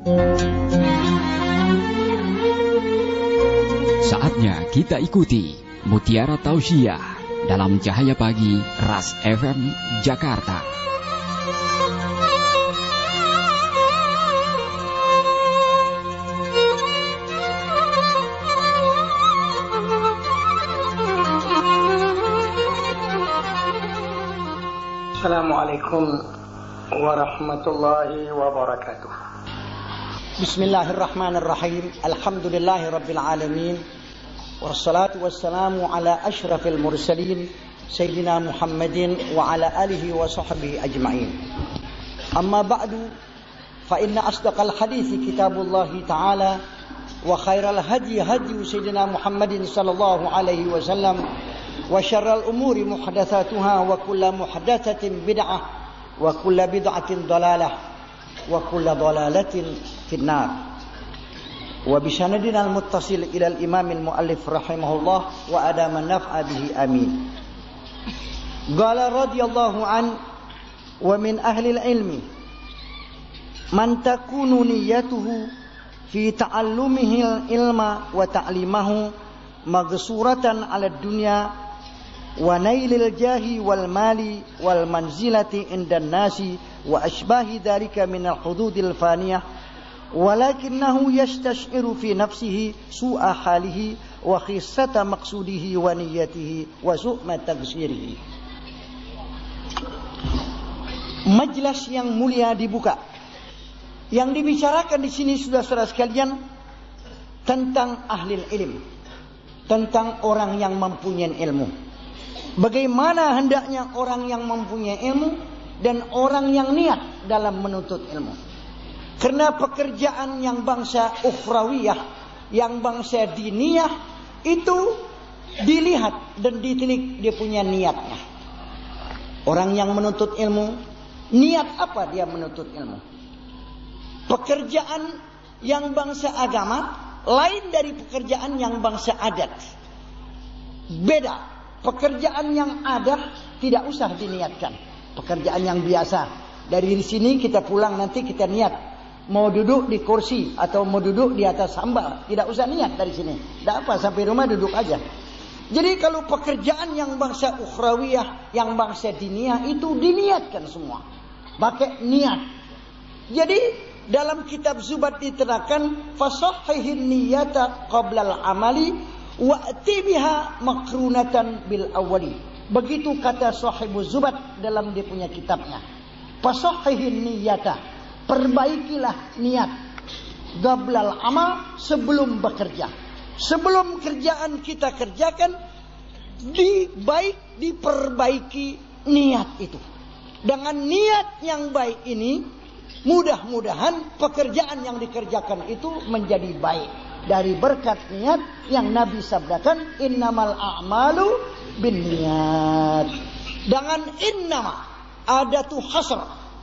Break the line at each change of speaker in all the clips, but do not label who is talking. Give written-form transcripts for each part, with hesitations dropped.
Saatnya kita ikuti Mutiara Tausiah dalam Cahaya Pagi Ras FM Jakarta.
Assalamualaikum warahmatullahi wabarakatuh. Bismillahirrahmanirrahim. Alhamdulillahi rabbil alamin. Wassalatu wassalamu ala ashrafil mursalin Sayyidina Muhammadin wa ala alihi wa sahbihi ajma'in. Amma ba'du, fa inna asdaqal hadithi kitabullahi ta'ala wa khairal hadi hadi Sayyidina Muhammadin sallallahu alaihi wasallam wa syarrul umuri muhdatsatuha wa kullu muhdatsatin bid'ah wa kullu bid'atin dhalalah wa kullu dhalalatin finnar. Wa bi sanadina al-muttasil ila al-imam al-muallif rahimahullah wa adama naf'a bihi amin. Qala radhiyallahu an wa min ahli al-ilmi man takunu niyyatuhu fi ta'allumihi al-ilma wa ta'limahu maghsuratan 'ala ad-dunya wa nailil jahi wal mali wal manzilati indan nasi wa ashbahi dhalika min al hududil faniyah walakinahu yastashiru fi nafsihi su'a halihi wa khissata maqsudihi wa niyyatihi wa su'ma taqsirihi. Majlis yang mulia dibuka. Yang dibicarakan di sini saudara-saudara sekalian tentang ahli ilmu, tentang orang yang mempunyai ilmu. Bagaimana hendaknya orang yang mempunyai ilmu dan orang yang niat dalam menuntut ilmu. Karena pekerjaan yang bangsa ukhrawiyah, yang bangsa diniyah itu dilihat dan ditilik dia punya niatnya. Orang yang menuntut ilmu, niat apa dia menuntut ilmu? Pekerjaan yang bangsa agama lain dari pekerjaan yang bangsa adat. Beda. Pekerjaan yang ada tidak usah diniatkan. Pekerjaan yang biasa. Dari sini kita pulang nanti kita niat. Mau duduk di kursi atau mau duduk di atas sandal. Tidak usah niat dari sini. Tidak apa, sampai rumah duduk aja. Jadi kalau pekerjaan yang bangsa ukhrawiyah, yang bangsa diniyah itu diniatkan semua. Pakai niat. Jadi dalam kitab Zubat diterangkan fasahhihin niyata qablal amali wa'ti biha makrunatan bil awwali. Begitu kata sahibu Zubat dalam dia punya kitabnya. Fasahhihin niyata, perbaikilah niat qablal amal, sebelum bekerja. Sebelum kerjaan kita kerjakan, diperbaiki niat itu. Dengan niat yang baik ini, mudah-mudahan pekerjaan yang dikerjakan itu menjadi baik. Dari berkat niat yang Nabi sabdakan, innamal a'malu binniyat. Dengan innama ada tuh hasr.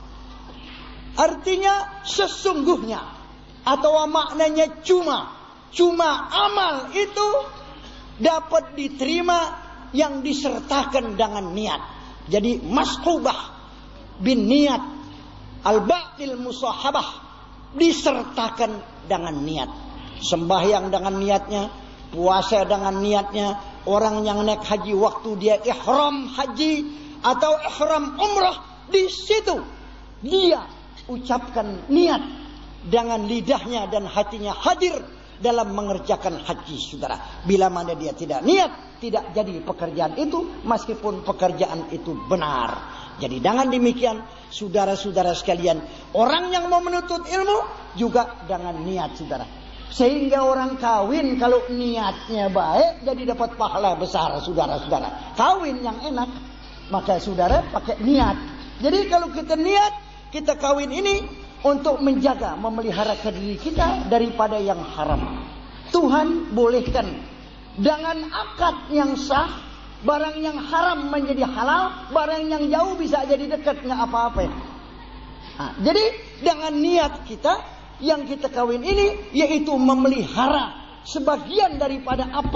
Artinya sesungguhnya atau maknanya cuma. Cuma amal itu dapat diterima yang disertakan dengan niat. Jadi masqubah bin niat, al-ba'dil musahabah, disertakan dengan niat. Sembahyang dengan niatnya, puasa dengan niatnya. Orang yang naik haji waktu dia ihram haji atau ihram umrah, di situ dia ucapkan niat dengan lidahnya dan hatinya hadir dalam mengerjakan haji, saudara. Bila mana dia tidak niat, tidak jadi pekerjaan itu, meskipun pekerjaan itu benar. Jadi dengan demikian, saudara-saudara sekalian, orang yang mau menuntut ilmu juga dengan niat, saudara. Sehingga orang kawin kalau niatnya baik jadi dapat pahala besar, saudara-saudara. Kawin yang enak, maka saudara pakai niat. Jadi kalau kita niat, kita kawin ini untuk menjaga, memelihara diri kita daripada yang haram. Tuhan bolehkan dengan akad yang sah, barang yang haram menjadi halal, barang yang jauh bisa jadi dekat, nggak apa-apa. Nah, jadi dengan niat kita yang kita kawin ini, yaitu memelihara sebagian daripada apa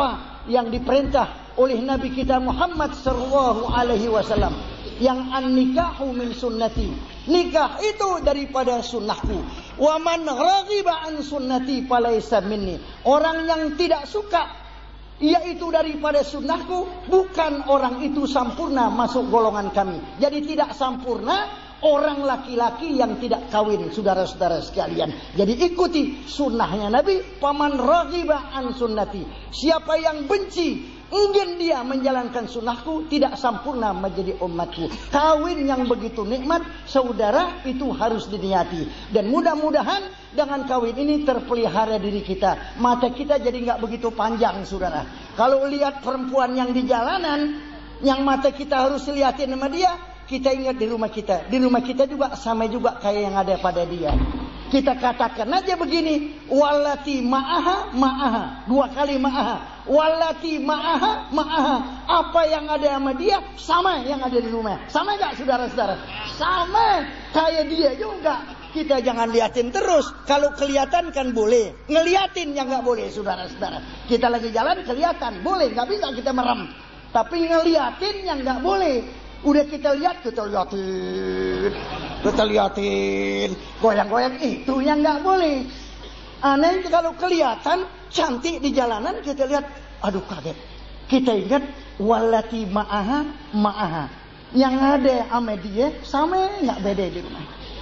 yang diperintah oleh Nabi kita Muhammad sallallahu alaihi wasallam. Yang an-nikahu min sunnati. Nikah itu daripada sunnahku. Wa man raghiba an sunnati falaysa minni. Orang yang tidak suka yaitu daripada sunnahku, bukan orang itu sempurna masuk golongan kami. Jadi tidak sempurna orang laki-laki yang tidak kawin, saudara-saudara sekalian. Jadi ikuti sunnahnya Nabi. Paman raghiba an sunnati. Siapa yang benci, ingin dia menjalankan sunnahku, tidak sempurna menjadi umatku. Kawin yang begitu nikmat, saudara, itu harus diniati. Dan mudah-mudahan dengan kawin ini terpelihara diri kita. Mata kita jadi nggak begitu panjang, saudara. Kalau lihat perempuan yang di jalanan, yang mata kita harus lihatin sama dia, kita ingat di rumah kita. Di rumah kita juga sama juga kayak yang ada pada dia. Kita katakan aja begini, wallati ma'aha ma'aha. 2 kali ma'aha. Wallati ma'aha ma'aha. Apa yang ada sama dia sama yang ada di rumah. Sama enggak, saudara-saudara? Sama kayak dia juga. Kita jangan liatin terus. Kalau kelihatan kan boleh. Ngeliatin yang enggak boleh, saudara-saudara. Kita lagi jalan kelihatan, boleh, enggak bisa kita merem. Tapi ngeliatin yang enggak boleh. Udah kita liatin, goyang-goyang, itu yang nggak boleh. Aneh kalau kelihatan cantik di jalanan, kita lihat, aduh kaget. Kita ingat wallati ma'aha ma'aha. Yang ada sama dia sama nggak beda di rumah.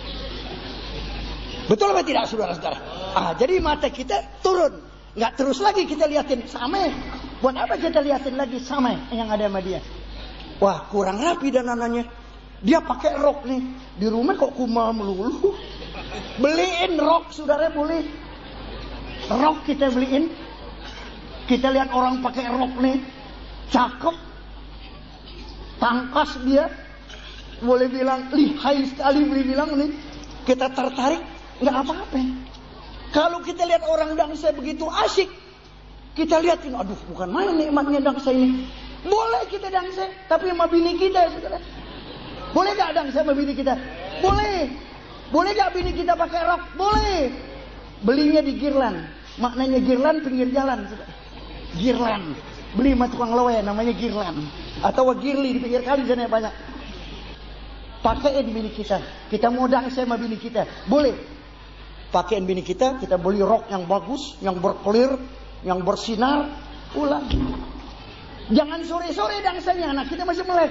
Betul apa tidak, saudara-saudara? Jadi mata kita turun, nggak terus lagi kita liatin sama. Buat apa kita liatin lagi sama yang ada sama dia? Wah, kurang rapi dan anaknya. Dia pakai rok nih. Di rumah kok kumal melulu. Beliin rok, saudara, boleh. Rok kita beliin. Kita lihat orang pakai rok nih. Cakep. Tangkas dia. Boleh bilang, lihai sekali boleh bilang nih. Kita tertarik. Nggak apa-apa. Kalau kita lihat orang dangsa begitu asyik. Kita lihatin, aduh bukan main nikmatnya dangsa ini. Boleh kita dangsa, tapi sama bini kita, saudara. Boleh gak dangsa sama bini kita? Boleh. Boleh gak bini kita pakai rok? Boleh. Belinya di Girlan. Maknanya Girlan pinggir jalan, saudara. Girlan. Beli sama tukang lewe, namanya Girlan. Atau Girli di pinggir kali sana banyak. Pakaiin bini kita. Kita mau dangsa sama bini kita. Boleh. Pakaiin bini kita beli rok yang bagus, yang berkelir, yang bersinar. Ulang. Jangan sore-sore dangsanya, anak kita masih melek.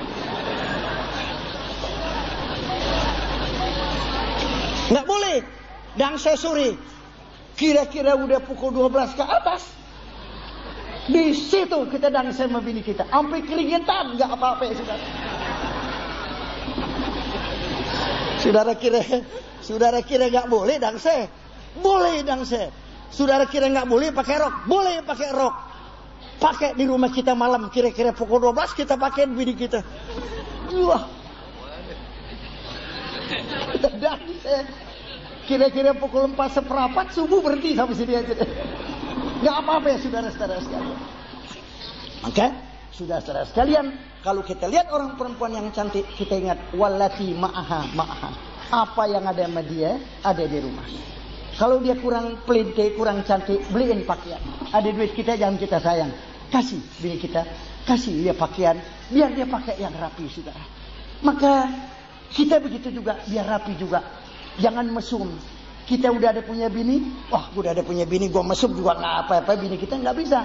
Nggak boleh dangsa sore. Kira-kira udah pukul 12 ke atas. Di situ kita dangsa sama bini kita. Sampai keringetan, nggak apa-apa ya, saudara. Saudara kira nggak boleh dangsa? Boleh dangsa. Saudara kira nggak boleh pakai rok? Boleh pakai rok. Pakai di rumah kita malam, kira-kira pukul 12 kita pakai bini kita. Wah. Dan kira-kira pukul 4:15 subuh berhenti sampai sini aja. Gak apa-apa ya, saudara-saudara sekalian. Maka, saudara-saudara sekalian, kalau kita lihat orang perempuan yang cantik, kita ingat wallati ma'aha ma'aha. Apa yang ada sama dia ada di rumah. Kalau dia kurang pelinte, kurang cantik, beliin pakaian. Ada duit kita, jangan kita sayang. Kasih bini kita, kasih dia pakaian, biar dia pakai yang rapi, saudara. Maka kita begitu juga, biar rapi juga. Jangan mesum. Kita udah ada punya bini, wah udah ada punya bini, gua mesum juga nggak apa-apa, bini kita nggak bisa.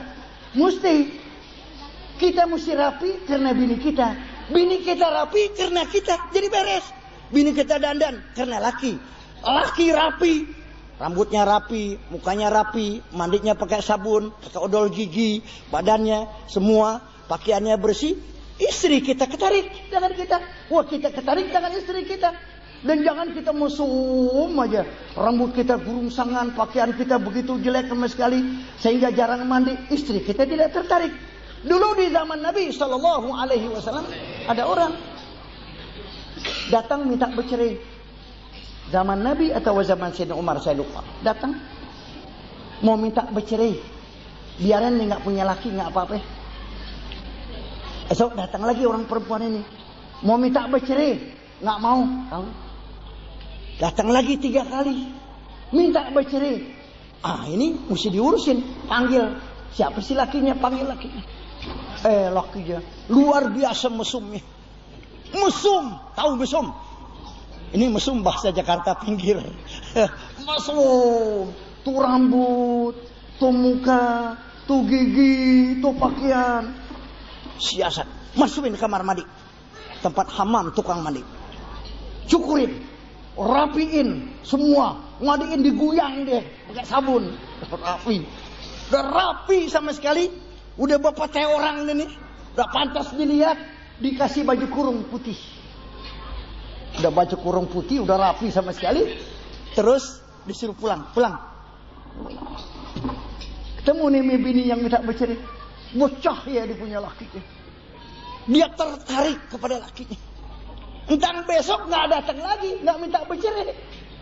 Kita mesti rapi karena bini kita. Bini kita rapi karena kita, jadi beres. Bini kita dandan karena laki. Laki rapi. Rambutnya rapi, mukanya rapi, mandinya pakai sabun, pakai odol gigi, badannya semua, pakaiannya bersih. Istri kita ketarik dengan kita. Wah, kita ketarik dengan istri kita. Dan jangan kita mesum aja. Rambut kita gurungsangan, pakaian kita begitu jelek sama sekali, sehingga jarang mandi. Istri kita tidak tertarik. Dulu di zaman Nabi SAW ada orang datang minta bercerai. Zaman Nabi atau zaman Sayyidina Umar, saya lupa. Datang mau minta bercerai. Biarin dia nggak punya laki, nggak apa-apa. Esok datang lagi orang perempuan ini mau minta bercerai, nggak mau. Datang lagi 3 kali minta bercerai. Ini mesti diurusin. Panggil Siapa sih lakinya? Panggil lakinya. Lakinya luar biasa mesumnya. Mesum, tahu mesum? Ini mesum bahasa Jakarta pinggir. Mesum, tuh rambut, tuh muka, tuh gigi, tuh pakaian. Siasat, masukin kamar mandi, tempat hamam tukang mandi. Cukurin, rapiin semua, ngadiin diguyang deh, pakai sabun, rapi. Udah rapi sama sekali, udah bapak teh orang ini, udah pantas dilihat, dikasih baju kurung putih. Udah baju kurung putih, udah rapi sama sekali. Terus disuruh pulang. Ketemu nih bini yang minta bercerai. Bocah ya dia punya lakinya. Dia tertarik kepada lakinya. Entar besok nggak datang lagi, nggak minta bercerai.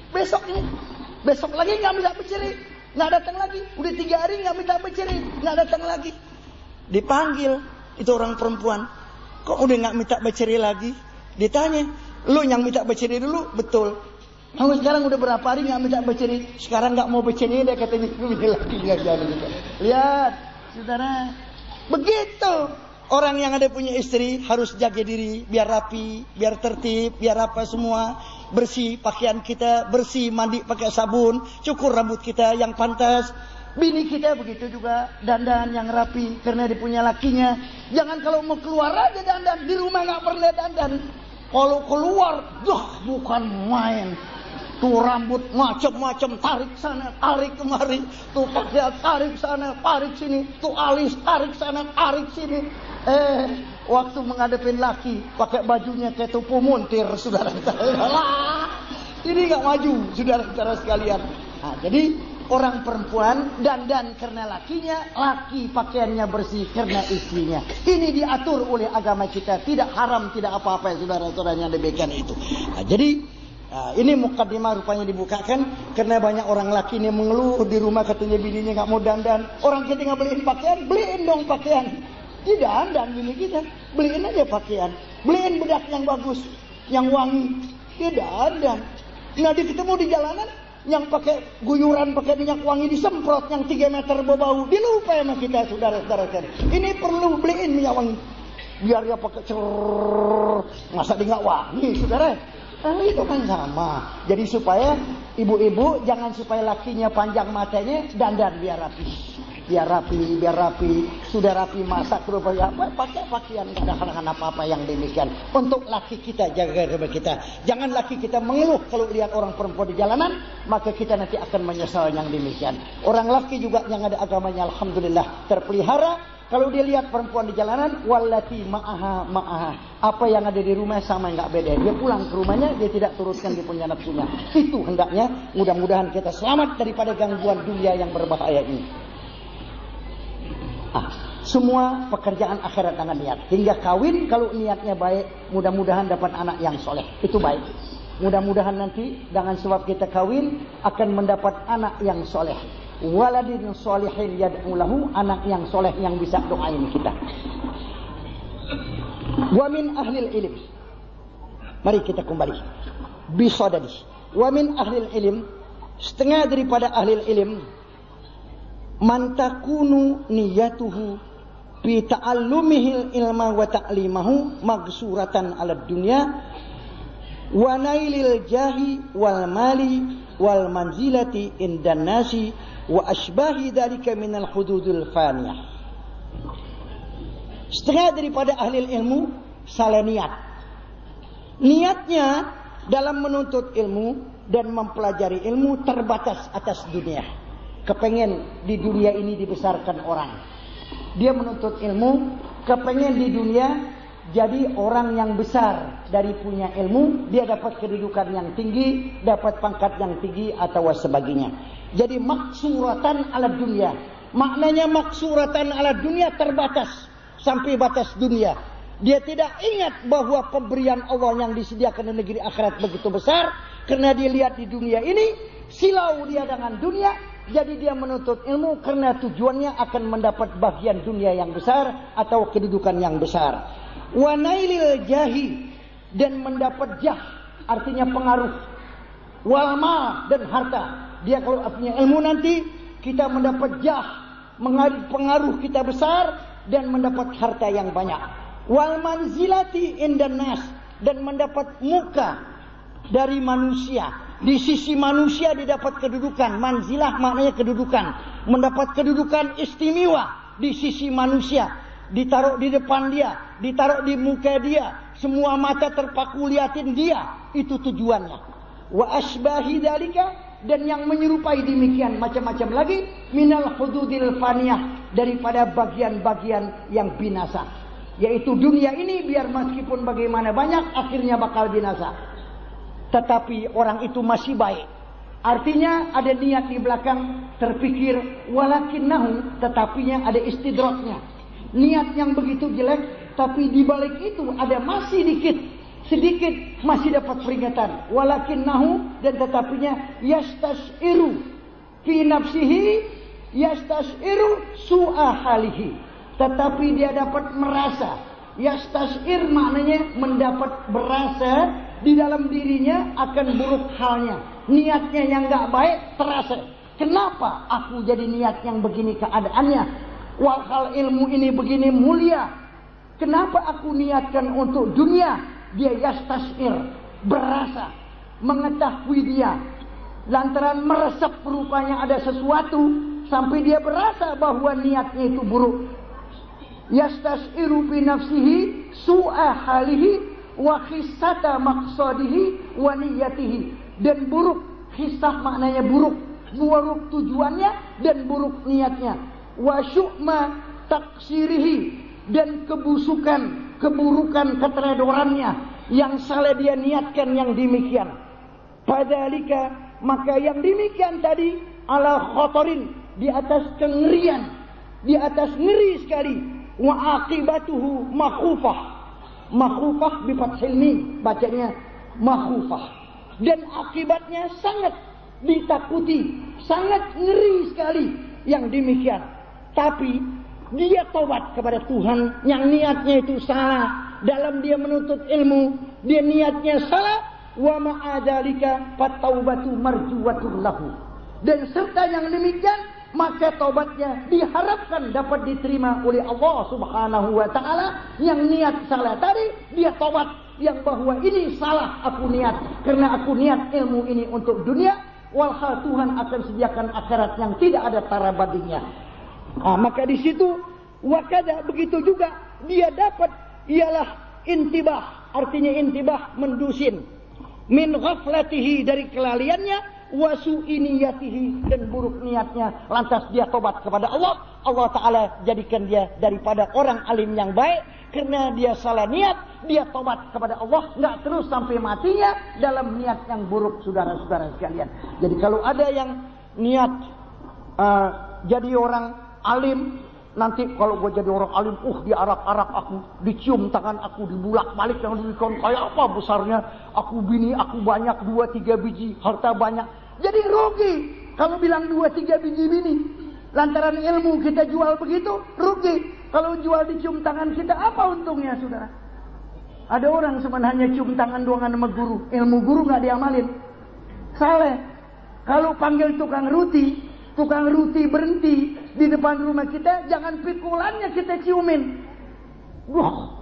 Besok lagi nggak minta bercerai, nggak datang lagi. Udah 3 hari nggak minta bercerai, nggak datang lagi. Dipanggil itu orang perempuan. Kok udah nggak minta bercerai lagi? Ditanya, lu yang minta bercerai dulu, betul. Kamu sekarang udah berapa hari nggak minta bercerai? Sekarang nggak mau bercerai deh katanya. Laki nggak jadi. Lihat, saudara, begitu. Orang yang ada punya istri harus jaga diri, biar rapi, biar tertib, biar apa semua bersih. Pakaian kita bersih, mandi pakai sabun, cukur rambut kita yang pantas. Bini kita begitu juga, dandan yang rapi karena dia punya lakinya. Jangan kalau mau keluar aja dandan, di rumah nggak pernah dandan. Kalau keluar, bukan main. Tuh rambut macam-macam, tarik sana, tarik kemari. Tuh pakaian tarik sana, tarik sini. Tuh alis tarik sana, tarik sini. Waktu menghadapin laki, pakai bajunya kayak tupu muntir, saudara-saudara. Ini nggak maju, saudara-saudara sekalian. Nah, jadi orang perempuan dandan karena lakinya, laki pakaiannya bersih karena istrinya. Ini diatur oleh agama kita, tidak haram, tidak apa-apa ya saudara-saudara yang demikian itu. Nah, jadi ini mukadimah rupanya dibukakan karena banyak orang laki ini mengeluh di rumah katanya bininya nggak mau dandan. Orang kita nggak beliin pakaian, beliin dong pakaian. Tidak dandan bini kita, beliin aja pakaian, beliin bedak yang bagus, yang wangi. Tidak dandan. Nah di ketemu di jalanan yang pakai guyuran, pakai minyak wangi disemprot yang 3 meter berbau, dilupa sama kita saudara-saudara. Ini perlu beliin minyak wangi biar dia pakai masa dia nggak wangi saudara. Itu kan sama. Jadi supaya ibu-ibu jangan supaya lakinya panjang matanya dandan biar rapi, sudah rapi masak terus pakai pakaian kadang-kadang apa-apa yang demikian. Untuk laki kita jaga diri kita. Jangan laki kita mengeluh kalau lihat orang perempuan di jalanan, maka kita nanti akan menyesal yang demikian. Orang laki juga yang ada agamanya alhamdulillah terpelihara. Kalau dia lihat perempuan di jalanan, wallati ma'aha. Apa yang ada di rumah sama nggak beda. Dia pulang ke rumahnya, dia tidak turutkan dia punya nafsunya. Itu hendaknya. Mudah-mudahan kita selamat daripada gangguan dunia yang berbahaya ini. Semua pekerjaan akhirat dengan niat. Hingga kawin kalau niatnya baik, mudah-mudahan dapat anak yang soleh. Itu baik. Mudah-mudahan nanti dengan sebab kita kawin akan mendapat anak yang soleh. Waladin solihin yad'u lahu, anak yang soleh yang bisa doain kita. Wa min ahlil ilm. Mari kita kembali. Bisadadi. Wa min ahlil ilm, setengah daripada ahlil ilm, man takunu niyatuhu bi ta'allumihil ilma wa ta'limahu magsuratan 'alad dunya wa nailil jahi wal mali wal manzilati indan nasi wa asbahi dzalika minal hududul faniyah. Setengah daripada ahli ilmu salah niat. Niatnya dalam menuntut ilmu dan mempelajari ilmu terbatas atas dunia. Kepengen di dunia ini dibesarkan orang. Dia menuntut ilmu, kepengen di dunia jadi orang yang besar dari punya ilmu, dia dapat kedudukan yang tinggi, dapat pangkat yang tinggi atau sebagainya. Jadi maksuratan ala dunia. Maknanya maksuratan ala dunia terbatas sampai batas dunia. Dia tidak ingat bahwa pemberian Allah yang disediakan di negeri akhirat begitu besar. Karena dia lihat di dunia ini, silau dia dengan dunia. Jadi dia menuntut ilmu karena tujuannya akan mendapat bagian dunia yang besar atau kedudukan yang besar. Wa nailil jahi, dan mendapat jah, artinya pengaruh. Wal mal, dan harta. Dia kalau punya ilmu nanti kita mendapat jah, pengaruh kita besar dan mendapat harta yang banyak. Wal manzilati indan nas, dan mendapat muka dari manusia. Di sisi manusia didapat kedudukan. Manzilah maknanya kedudukan. Mendapat kedudukan istimewa di sisi manusia. Ditaruh di depan dia, ditaruh di muka dia, semua mata terpaku liatin dia. Itu tujuannya. Wa asbahi dzalika, dan yang menyerupai demikian macam-macam lagi, minal hududil faniyah, daripada bagian-bagian yang binasa. Yaitu dunia ini biar meskipun bagaimana banyak akhirnya bakal binasa. Tetapi orang itu masih baik. Artinya ada niat di belakang, terpikir walakinnahu, tetapinya ada istidraknya. Niat yang begitu jelek, tapi di balik itu ada masih sedikit masih dapat peringatan. Walakinnahu, dan tetapinya yastas'iru fi nafsihi, yastas'iru su'a halihi, tetapi dia dapat merasa. Yastas'ir maknanya mendapat berasa di dalam dirinya akan buruk halnya. Niatnya yang gak baik terasa. Kenapa aku jadi niat yang begini keadaannya? Walhal ilmu ini begini mulia. Kenapa aku niatkan untuk dunia? Dia yastas'ir, berasa, mengetahui dia. Lantaran meresap rupanya ada sesuatu, sampai dia berasa bahwa niatnya itu buruk. Yastas'iru fi nafsihi su'a halihi wa khissata maqsadihi wa niyatihi. Dan buruk, khissah maknanya buruk tujuannya dan buruk niatnya. Wa syu'ma taksirihi, dan keburukan keteledorannya yang salah dia niatkan yang demikian. Padalika, maka yang demikian tadi ala khotorin, di atas kengerian, di atas ngeri sekali. Wa aqibatuhu makhufah bi fathil mim, bacanya makhufah, dan akibatnya sangat ditakuti, sangat ngeri sekali yang demikian. Tapi dia taubat kepada Tuhan yang niatnya itu salah. Dalam dia menuntut ilmu, dia niatnya salah. Wa ma'adzalika fataubatu marjuwatul lahu. Dan serta yang demikian, maka taubatnya diharapkan dapat diterima oleh Allah Subhanahu wa taala. Yang niat salah tadi, dia taubat yang bahwa ini salah aku niat, karena aku niat ilmu ini untuk dunia. Walhal Tuhan akan sediakan akhirat yang tidak ada tara bandingnya. Maka di situ wakada, begitu juga dia dapat ialah intibah, artinya intibah mendusin, min ghaflatihi, dari kelalaiannya, wa su'i niyatihi, dan buruk niatnya. Lantas dia tobat kepada Allah. Allah Ta'ala jadikan dia daripada orang alim yang baik, karena dia salah niat, dia tobat kepada Allah, nggak terus sampai matinya dalam niat yang buruk, saudara-saudara sekalian. Jadi kalau ada yang niat jadi orang alim, nanti kalau gue jadi orang alim, diarak-arak aku, dicium tangan aku, dibulak-balik yang diberikan kayak apa besarnya, aku bini, aku banyak 2-3 biji, harta banyak. Jadi rugi kalau bilang 2-3 biji bini. Lantaran ilmu kita jual begitu, rugi. Kalau jual dicium tangan kita, apa untungnya, saudara? Ada orang sebenarnya cium tangan doang sama guru, ilmu guru nggak diamalin. Salah. Kalau panggil tukang roti berhenti di depan rumah kita, jangan pikulannya kita ciumin. Wah,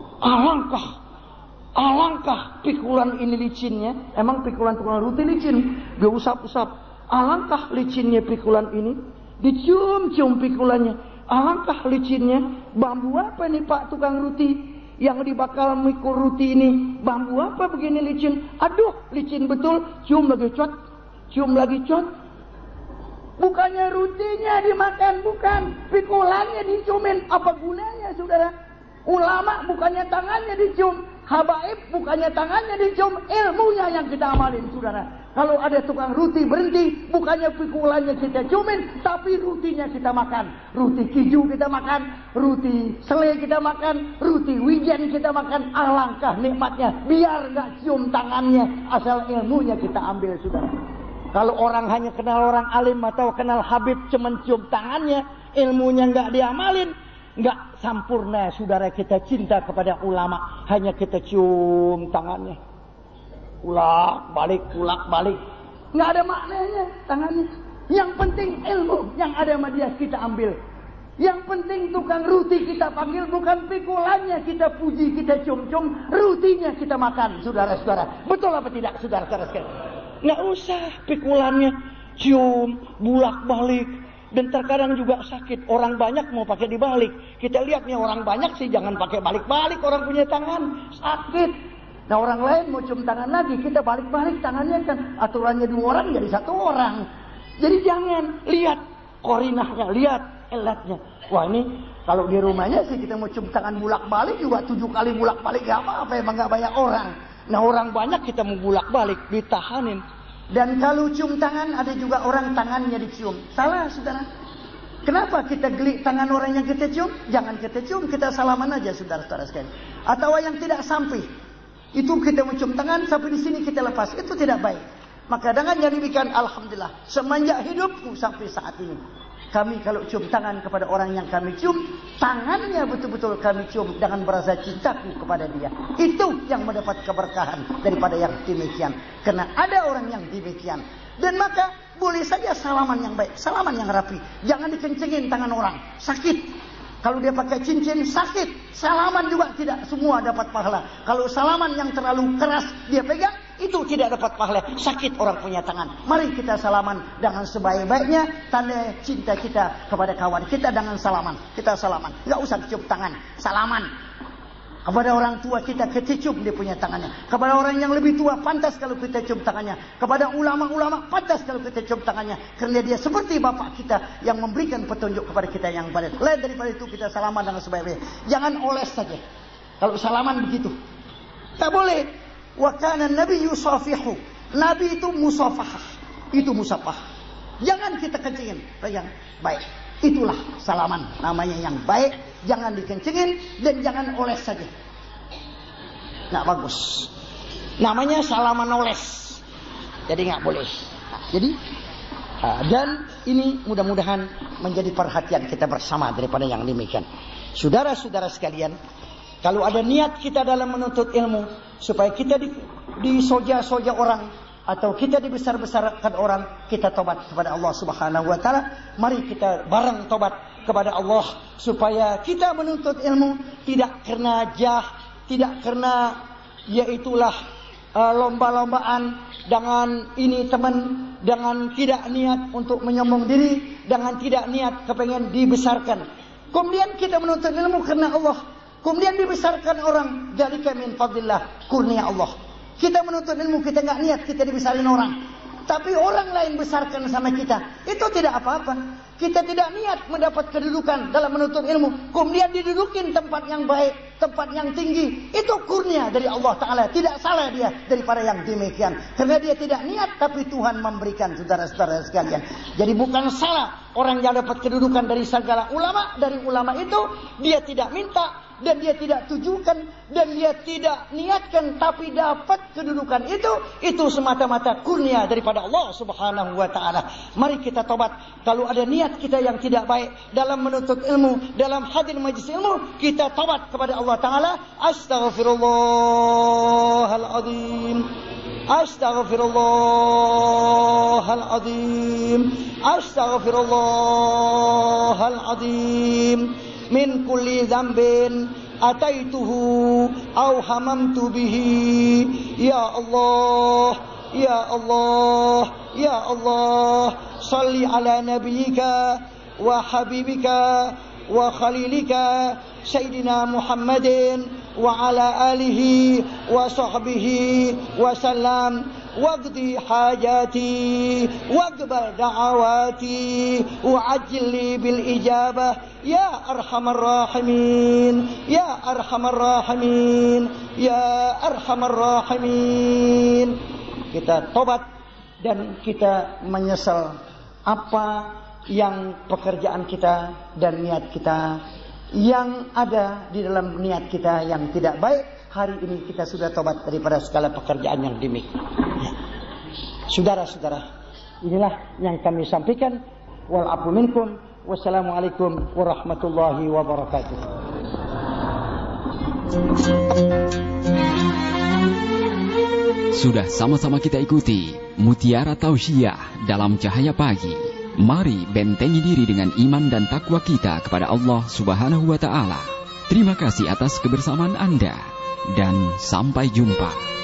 alangkah pikulan ini licinnya. Emang pikulan tukang roti licin? Dia usap-usap. Alangkah licinnya pikulan ini. Dicium-cium pikulannya. Alangkah licinnya. Bambu apa nih Pak tukang roti? Yang dibakal mikul roti ini. Bambu apa begini licin? Aduh, licin betul. Cium lagi cot. Cium lagi cot. Bukannya rutinya dimakan, bukan. Pikulannya diciumin. Apa gunanya, saudara? Ulama bukannya tangannya dicium. Habaib bukannya tangannya dicium. Ilmunya yang kita amalin, saudara. Kalau ada tukang roti berhenti, bukannya pikulannya kita ciumin, tapi rutinya kita makan. Roti kiju kita makan, roti selai kita makan, roti wijen kita makan. Alangkah nikmatnya. Biar nggak cium tangannya, asal ilmunya kita ambil, saudara. Kalau orang hanya kenal orang alim atau kenal habib cuma cium tangannya, ilmunya nggak diamalin, nggak sempurna, saudara. Kita cinta kepada ulama, hanya kita cium tangannya, ulak balik, nggak ada maknanya tangannya. Yang penting ilmu yang ada sama dia kita ambil. Yang penting tukang roti kita panggil, bukan pikulannya kita puji, kita cium-cium, rotinya kita makan, saudara-saudara. Betul apa tidak, saudara-saudara sekalian? Nggak usah pikulannya cium, bulak-balik. Dan terkadang juga sakit. Orang banyak mau pakai dibalik. Kita lihat nih orang banyak sih, jangan pakai balik-balik orang punya tangan. Sakit. Nah orang lain mau cium tangan lagi, kita balik-balik tangannya kan. Aturannya 2 orang jadi 1 orang. Jadi jangan, lihat korinahnya, lihat elatnya. Wah ini kalau di rumahnya sih kita mau cium tangan bulak-balik juga 7 kali bulak-balik. Gak apa-apa, emang gak banyak orang. Nah orang banyak kita mau bulak-balik, ditahanin. Dan kalau cium tangan, ada juga orang tangannya dicium. Salah, saudara. Kenapa kita gelik tangan orang yang kita cium? Jangan kita cium, kita salaman aja, saudara-saudara sekalian. Atau yang tidak sampai. Itu kita mau cium tangan, sampai di sini kita lepas. Itu tidak baik. Maka dengan yang demikian, alhamdulillah. Semenjak hidupku sampai saat ini. Kami kalau cium tangan kepada orang yang kami cium, tangannya betul-betul kami cium dengan berasa cintaku kepada dia. Itu yang mendapat keberkahan daripada yang demikian. Karena ada orang yang demikian. Dan maka boleh saja salaman yang baik, salaman yang rapi. Jangan dikencengin tangan orang, sakit. Kalau dia pakai cincin, sakit. Salaman juga tidak semua dapat pahala. Kalau salaman yang terlalu keras dia pegang, itu tidak dapat pahala. Sakit orang punya tangan. Mari kita salaman dengan sebaik-baiknya. Tanda cinta kita kepada kawan kita dengan salaman. Kita salaman. Nggak usah cium tangan. Salaman. Kepada orang tua kita cium dia punya tangannya. Kepada orang yang lebih tua pantas kalau kita cium tangannya. Kepada ulama-ulama pantas kalau kita cium tangannya. Karena dia seperti bapak kita yang memberikan petunjuk kepada kita yang baik. Lain daripada itu kita salaman dengan sebaik-baiknya. Jangan oles saja. Kalau salaman begitu. Tak boleh. Wa kana Nabi yusafihu. Nabi itu musafahah. Itu musafah. Jangan kita kencingin. Yang baik. Itulah salaman. Namanya yang baik. Jangan dikencingin. Dan jangan oles saja. Nggak bagus. Namanya salaman oles. Jadi nggak boleh. Jadi. Dan ini mudah-mudahan menjadi perhatian kita bersama daripada yang demikian. Saudara-saudara sekalian. Kalau ada niat kita dalam menuntut ilmu. Supaya kita disoja-soja orang. Atau kita dibesar-besarkan orang, kita tobat kepada Allah Subhanahu wa taala. Mari kita bareng tobat kepada Allah supaya kita menuntut ilmu tidak karena tidak karena yaitulah lomba-lombaan dengan ini teman, dengan tidak niat untuk menyombong diri, dengan tidak niat kepengen dibesarkan. Kemudian kita menuntut ilmu karena Allah. Kemudian dibesarkan orang, dzalika min fadlillah, kurnia Allah. Kita menuntut ilmu, kita nggak niat kita dibesarin orang. Tapi orang lain besarkan sama kita. Itu tidak apa-apa. Kita tidak niat mendapat kedudukan dalam menuntut ilmu. Kemudian didudukin tempat yang baik, tempat yang tinggi. Itu kurnia dari Allah Ta'ala. Tidak salah dia daripada yang demikian. Karena dia tidak niat, tapi Tuhan memberikan, saudara-saudara sekalian. Jadi bukan salah orang yang dapat kedudukan dari segala ulama. Dari ulama itu, dia tidak minta. Dan dia tidak tujukan, dan dia tidak niatkan, tapi dapat kedudukan itu semata-mata kurnia daripada Allah Subhanahu wa taala. Mari kita tobat. Kalau ada niat kita yang tidak baik dalam menuntut ilmu, dalam hadir majlis ilmu, kita tobat kepada Allah taala. Astaghfirullahaladzim. Astaghfirullahaladzim. Astaghfirullahaladzim. Min kulli dzambin ataituhu aw hamamtu bihi. Ya Allah, ya Allah, ya Allah, salli ala nabiyyika wa habibika wa khalilika sayyidina Muhammadin wa ala alihi wa sahbihi wa sallam. Waqdi hajati waqbal da'awati wa'ajil li bil ijabah ya arhamar rahimin, ya arhamar rahimin, ya arhamar rahimin. Kita tobat dan kita menyesal apa yang pekerjaan kita dan niat kita yang ada di dalam niat kita yang tidak baik. Hari ini kita sudah tobat daripada segala pekerjaan yang demikian. Ya. Saudara-saudara, inilah yang kami sampaikan. Wal afu minkum. Wassalamualaikum warahmatullahi wabarakatuh.
Sudah sama-sama kita ikuti Mutiara Tausiah dalam Cahaya Pagi. Mari bentengi diri dengan iman dan takwa kita kepada Allah Subhanahu wa Ta'ala. Terima kasih atas kebersamaan Anda dan sampai jumpa.